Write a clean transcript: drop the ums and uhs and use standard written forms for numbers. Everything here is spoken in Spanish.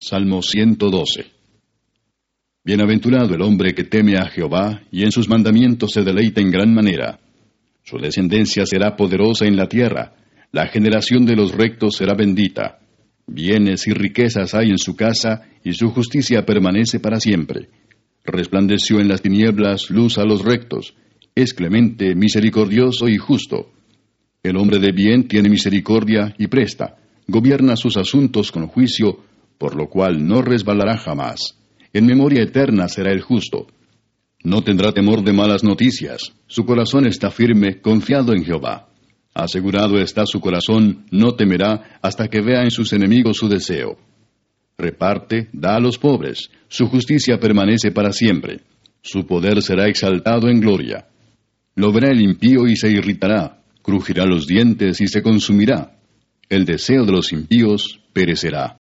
Salmo 112. Bienaventurado el hombre que teme a Jehová, y en sus mandamientos se deleita en gran manera. Su descendencia será poderosa en la tierra, la generación de los rectos será bendita. Bienes y riquezas hay en su casa, y su justicia permanece para siempre. Resplandeció en las tinieblas luz a los rectos, es clemente, misericordioso y justo. El hombre de bien tiene misericordia y presta, gobierna sus asuntos con juicio, por lo cual no resbalará jamás. En memoria eterna será el justo. No tendrá temor de malas noticias, su corazón está firme, confiado en Jehová. Asegurado está su corazón, no temerá hasta que vea en sus enemigos su deseo. Reparte, da a los pobres, su justicia permanece para siempre. Su poder será exaltado en gloria. Lo verá el impío y se irritará, crujirá los dientes y se consumirá. El deseo de los impíos perecerá.